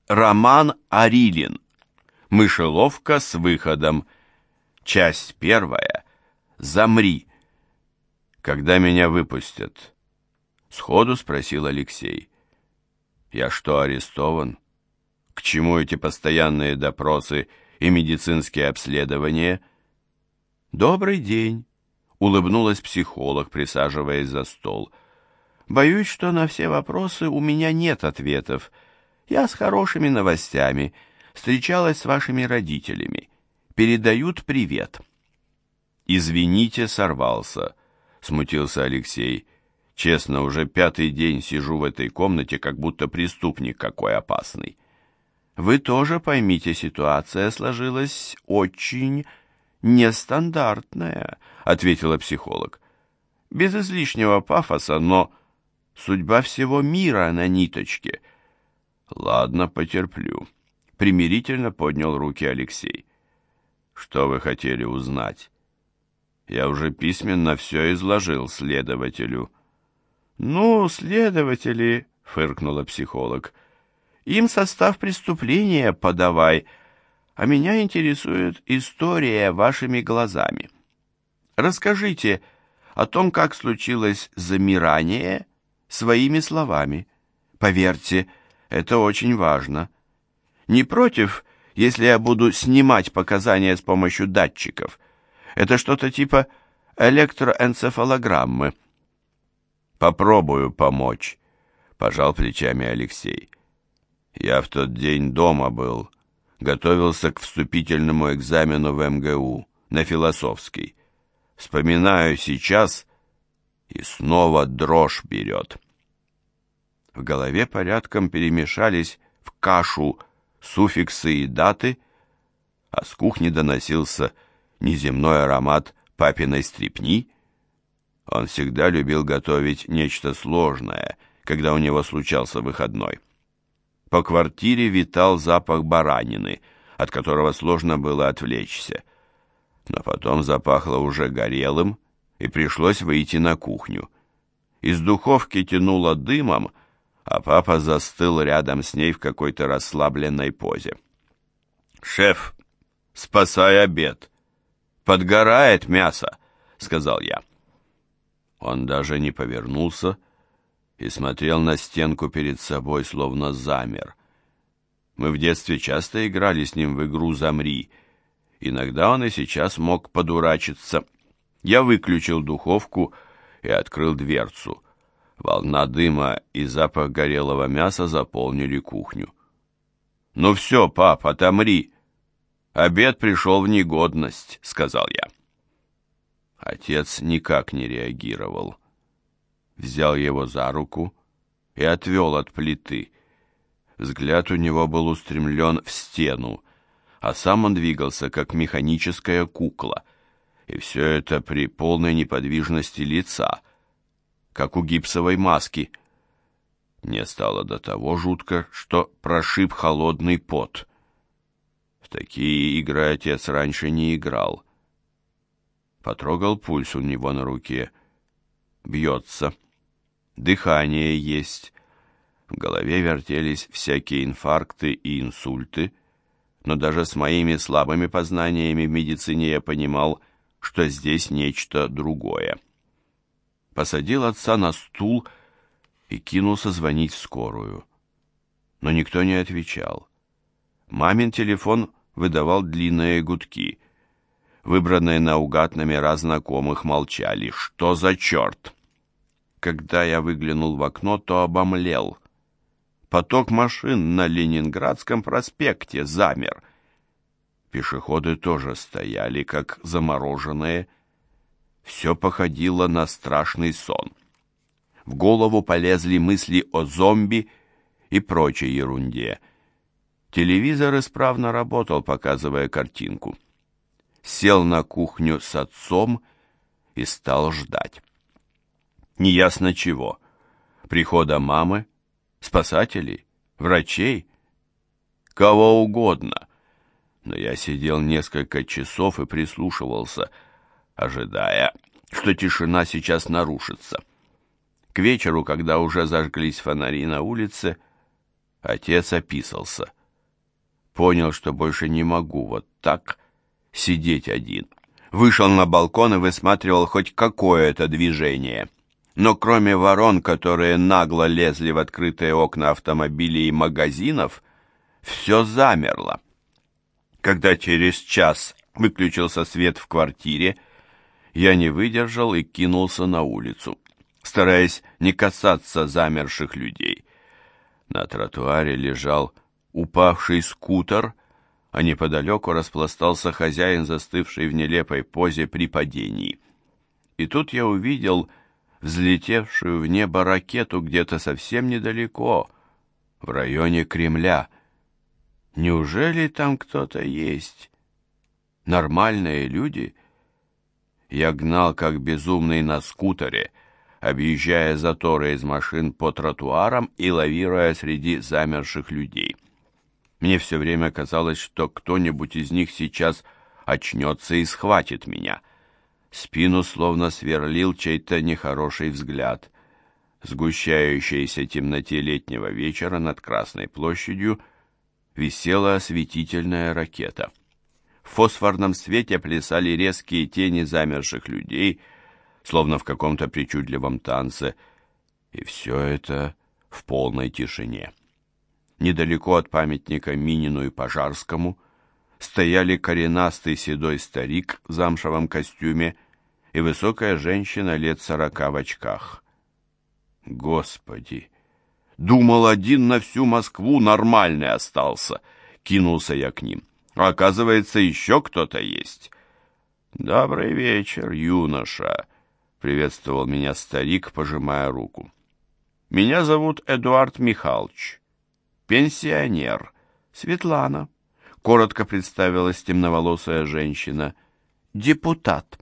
Роман Арилин. Мышеловка с выходом. Часть первая. Замри. Когда меня выпустят? Сходу спросил Алексей. Я что, арестован? К чему эти постоянные допросы и медицинские обследования? Добрый день, улыбнулась психолог, присаживаясь за стол. Боюсь, что на все вопросы у меня нет ответов. Я с хорошими новостями. Встречалась с вашими родителями. Передают привет. Извините, сорвался, смутился Алексей. Честно, уже 5-й день сижу в этой комнате, как будто преступник какой опасный. Вы тоже поймите, ситуация сложилась очень нестандартная, ответила психолог. Без излишнего пафоса, но судьба всего мира на ниточке. Ладно, потерплю. Примирительно поднял руки Алексей. Что вы хотели узнать? Я уже письменно все изложил следователю. Ну, следователи, фыркнула психолог, им состав преступления подавай, а меня интересует история вашими глазами. Расскажите о том, как случилось замирание, своими словами. Поверьте, это очень важно. Не против, если я буду снимать показания с помощью датчиков? Это что-то типа электроэнцефалограммы. Попробую помочь, пожал плечами Алексей. Я в тот день дома был, готовился к вступительному экзамену в МГУ, на философский. Вспоминаю сейчас, и снова дрожь берет. В голове порядком перемешались в кашу суффиксы и даты, а с кухни доносился неземной аромат папиной стрепни. Он всегда любил готовить нечто сложное, когда у него случался выходной. По квартире витал запах баранины, от которого сложно было отвлечься. Но потом запахло уже горелым, и пришлось выйти на кухню. Из духовки тянуло дымом, а папа застыл рядом с ней в какой-то расслабленной позе. «Шеф, спасай обед! Подгорает мясо!» — сказал я. Он даже не повернулся и смотрел на стенку перед собой, словно замер. Мы в детстве часто играли с ним в игру «Замри». Иногда он и сейчас мог подурачиться. Я выключил духовку и открыл дверцу. Волна дыма и запах горелого мяса заполнили кухню. «Ну все, пап, отомри! Обед пришел в негодность», — сказал я. Отец никак не реагировал. Взял его за руку и отвел от плиты. Взгляд у него был устремлен в стену, а сам он двигался, как механическая кукла, и все это при полной неподвижности лица, как у гипсовой маски. Мне стало до того жутко, что прошиб холодный пот. В такие игры отец раньше не играл. Потрогал пульс у него на руке. Бьется. Дыхание есть. В голове вертелись всякие инфаркты и инсульты, но даже с моими слабыми познаниями в медицине я понимал, что здесь нечто другое. Посадил отца на стул и кинулся звонить в скорую. Но никто не отвечал. Мамин телефон выдавал длинные гудки. Выбранные наугад номера знакомых молчали. Что за черт? Когда я выглянул в окно, то обомлел. Поток машин на Ленинградском проспекте замер. Пешеходы тоже стояли, как замороженные. Все походило на страшный сон. В голову полезли мысли о зомби и прочей ерунде. Телевизор исправно работал, показывая картинку. Сел на кухню с отцом и стал ждать. Неясно чего. Прихода мамы, спасателей, врачей, кого угодно. Но я сидел несколько часов и прислушивался, ожидая, что тишина сейчас нарушится. К вечеру, когда уже зажглись фонари на улице, Отец описался. Понял, что больше не могу вот так сидеть один. Вышел на балкон и высматривал хоть какое-то движение. Но кроме ворон, которые нагло лезли в открытые окна автомобилей и магазинов, все замерло. Когда через час выключился свет в квартире, я не выдержал и кинулся на улицу, стараясь не касаться замерших людей. На тротуаре лежал упавший скутер, а неподалеку распластался хозяин, застывший в нелепой позе при падении. И тут я увидел взлетевшую в небо ракету где-то совсем недалеко, в районе Кремля. Неужели там кто-то есть? Нормальные люди? Я гнал как безумный на скутере, объезжая заторы из машин по тротуарам и лавируя среди замерших людей. Мне все время казалось, что кто-нибудь из них сейчас очнется и схватит меня. Спину словно сверлил чей-то нехороший взгляд. В сгущающейся темноте летнего вечера над Красной площадью висела осветительная ракета. В фосфорном свете плясали резкие тени замерших людей, словно в каком-то причудливом танце, и все это в полной тишине. Недалеко от памятника Минину и Пожарскому стояли коренастый седой старик в замшевом костюме и высокая женщина лет 40 в очках. Господи! Думал, один на всю Москву нормальный остался. Кинулся я к ним. А оказывается, еще кто-то есть. «Добрый вечер, юноша», — приветствовал меня старик, пожимая руку. «Меня зовут Эдуард Михайлович. Пенсионер. Светлана», — коротко представилась темноволосая женщина. «Депутат».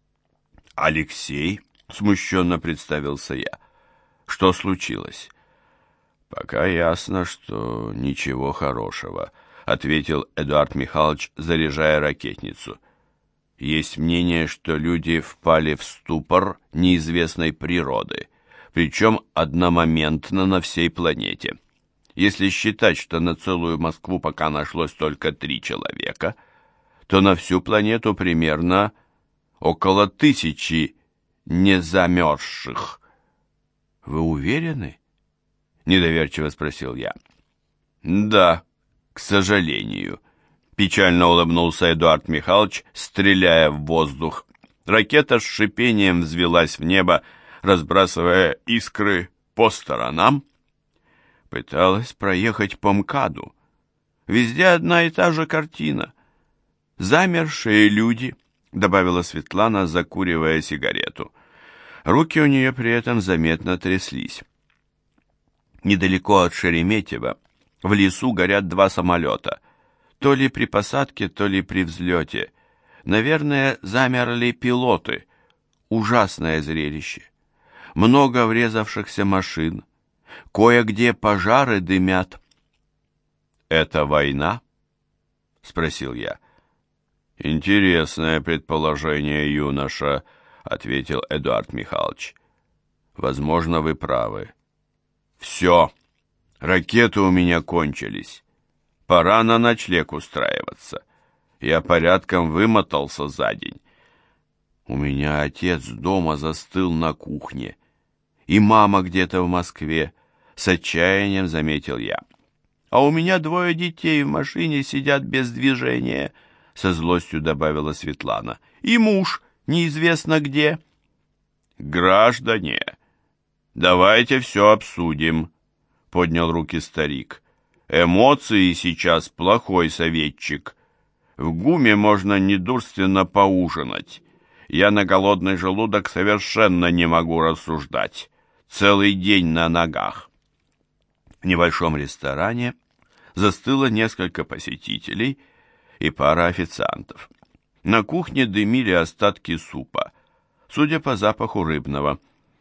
«Алексей», — смущенно представился я. «Что случилось?» «Пока ясно, что ничего хорошего», — ответил Эдуард Михайлович, заряжая ракетницу. «Есть мнение, что люди впали в ступор неизвестной природы, причем одномоментно на всей планете. Если считать, что на целую Москву пока нашлось только 3 человека, то на всю планету примерно около 1000 незамерзших». «Вы уверены?» — недоверчиво спросил я. «Да, к сожалению», — печально улыбнулся Эдуард Михайлович, стреляя в воздух. Ракета с шипением взвелась в небо, разбрасывая искры по сторонам. Пыталась проехать по МКАДу. Везде одна и та же картина. «Замершие люди», — добавила Светлана, закуривая сигарету. Руки у нее при этом заметно тряслись. Недалеко от Шереметьево в лесу горят 2 самолета. То ли при посадке, то ли при взлете. Наверное, замерли пилоты. Ужасное зрелище. Много врезавшихся машин. Кое-где пожары дымят. «Это война?» — спросил я. «Интересное предположение, юноша», — ответил Эдуард Михайлович. «Возможно, вы правы. Все, ракеты у меня кончились. Пора на ночлег устраиваться. Я порядком вымотался за день. У меня отец дома застыл на кухне, и мама где-то в Москве, с отчаянием заметил я. А у меня 2 детей в машине сидят без движения», — со злостью добавила Светлана. «И муж неизвестно где». «Граждане, давайте все обсудим», — поднял руки старик. «Эмоции сейчас плохой советчик. В ГУМе можно недурственно поужинать. Я на голодный желудок совершенно не могу рассуждать. Целый день на ногах». В небольшом ресторане застыло несколько посетителей и пара официантов. На кухне дымили остатки супа, судя по запаху рыбного.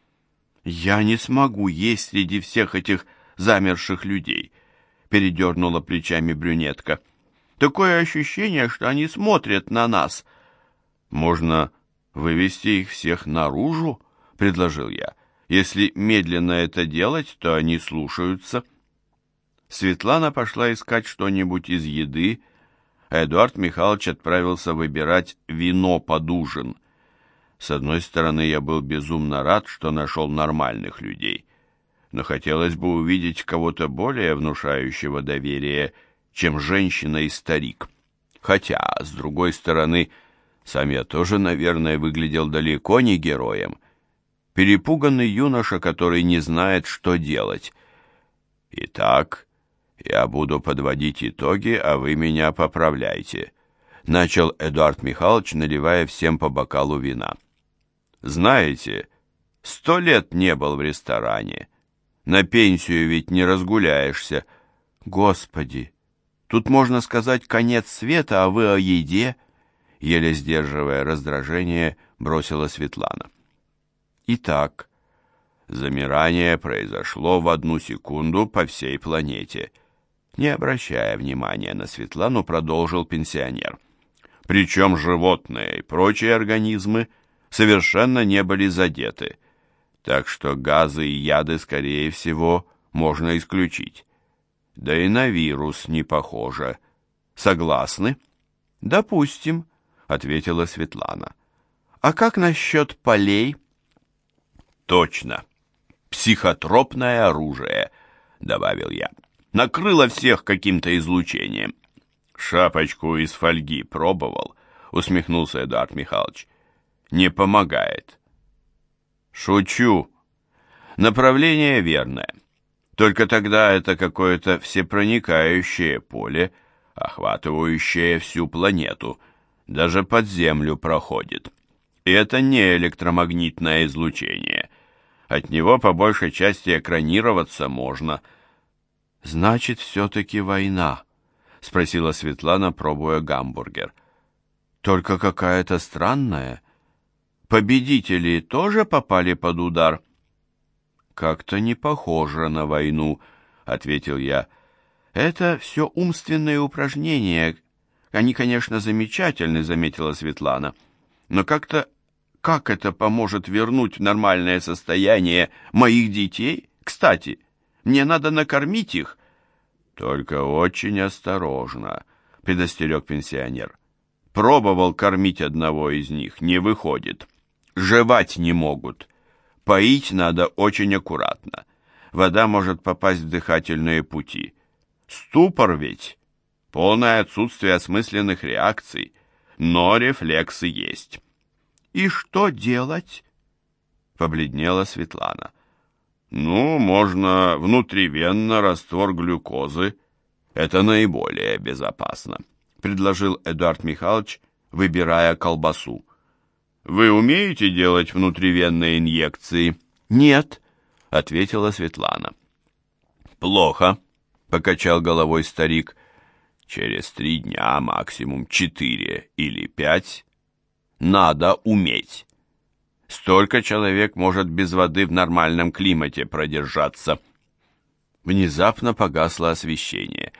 «Я не смогу есть среди всех этих замерших людей», — передернула плечами брюнетка. «Такое ощущение, что они смотрят на нас». «Можно вывести их всех наружу?» — предложил я. «Если медленно это делать, то они слушаются». Светлана пошла искать что-нибудь из еды, а Эдуард Михайлович отправился выбирать вино под ужин. С одной стороны, я был безумно рад, что нашел нормальных людей, но хотелось бы увидеть кого-то более внушающего доверие, чем женщина и старик. Хотя, с другой стороны, сам я тоже, наверное, выглядел далеко не героем. Перепуганный юноша, который не знает, что делать. «Итак, я буду подводить итоги, а вы меня поправляйте», — начал Эдуард Михайлович, наливая всем по бокалу вина. «Знаете, 100 лет не был в ресторане. На пенсию ведь не разгуляешься. Господи, тут можно сказать конец света, а вы о еде», — еле сдерживая раздражение, бросила Светлана. Итак, замирание произошло в 1 секунду по всей планете. Не обращая внимания на Светлану, продолжил пенсионер. Причем животные и прочие организмы совершенно не были задеты, так что газы и яды, скорее всего, можно исключить. Да и на вирус не похоже. Согласны? Допустим, ответила Светлана. А как насчет полей? Точно. Психотропное оружие, добавил я. Накрыло всех каким-то излучением. Шапочку из фольги пробовал, усмехнулся Эдуард Михайлович. Не помогает. Шучу. Направление верное. Только тогда это какое-то всепроникающее поле, охватывающее всю планету, даже под землю проходит. И это не электромагнитное излучение. От него по большей части экранироваться можно. «Значит, все-таки война?» — спросила Светлана, пробуя гамбургер. «Только какая-то странная. Победители тоже попали под удар?» «Как-то не похоже на войну», — ответил я. «Это все умственные упражнения. Они, конечно, замечательны», — заметила Светлана. «Но как-то как это поможет вернуть в нормальное состояние моих детей? Кстати, мне надо накормить их». «Только очень осторожно», — предостерег пенсионер. «Пробовал кормить одного из них, не выходит. Жевать не могут. Поить надо очень аккуратно. Вода может попасть в дыхательные пути. Ступор ведь. Полное отсутствие осмысленных реакций. Но рефлексы есть». «И что делать?» — побледнела Светлана. «Ну, можно внутривенно раствор глюкозы. Это наиболее безопасно», — предложил Эдуард Михайлович, выбирая колбасу. «Вы умеете делать внутривенные инъекции?» «Нет», — ответила Светлана. «Плохо», — покачал головой старик. «Через 3 дня, максимум 4 или 5, надо уметь. Столько человек может без воды в нормальном климате продержаться». Внезапно погасло освещение.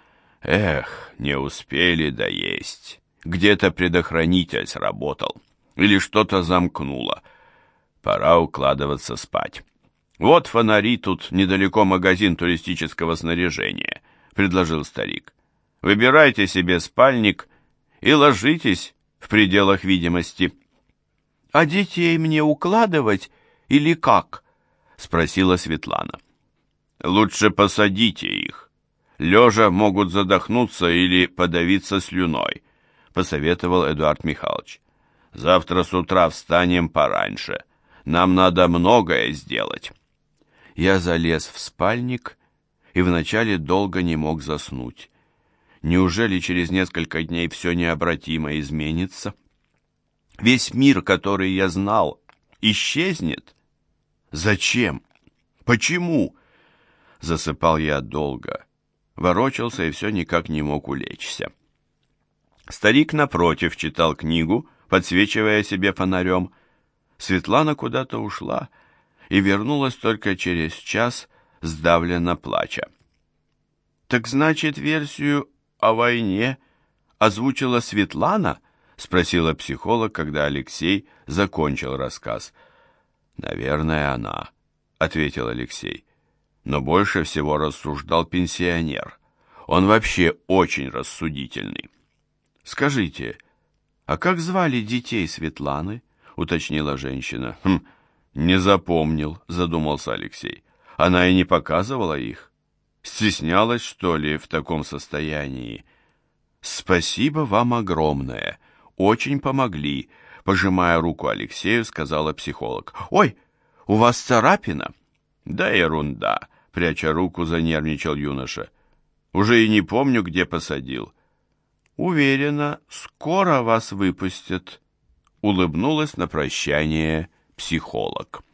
Эх, не успели доесть. Где-то предохранитель сработал. Или что-то замкнуло. Пора укладываться спать. «Вот фонари, тут недалеко магазин туристического снаряжения», — предложил старик. «Выбирайте себе спальник и ложитесь в пределах видимости». «А детей мне укладывать или как?» — спросила Светлана. «Лучше посадите их. Лежа могут задохнуться или подавиться слюной», — посоветовал Эдуард Михайлович. «Завтра с утра встанем пораньше. Нам надо многое сделать». Я залез в спальник и вначале долго не мог заснуть. Неужели через несколько дней все необратимо изменится? Весь мир, который я знал, исчезнет? Зачем? Почему? Засыпал я долго, ворочался и все никак не мог улечься. Старик напротив читал книгу, подсвечивая себе фонарем. Светлана куда-то ушла и вернулась только через час, сдавленно плача. «Так значит, версию о войне озвучила Светлана?» — спросила психолог, когда Алексей закончил рассказ. «Наверное, она», — ответил Алексей. Но больше всего рассуждал пенсионер. Он вообще очень рассудительный. «Скажите, а как звали детей Светланы?» — уточнила женщина. «Не запомнил», — задумался Алексей. «Она и не показывала их. Стеснялась, что ли, в таком состоянии?» «Спасибо вам огромное. Очень помогли», — пожимая руку Алексею, сказала психолог. «Ой, у вас царапина?» «Да ерунда», — пряча руку, занервничал юноша. «Уже и не помню, где посадил». «Уверена, скоро вас выпустят», — улыбнулась на прощание психолог.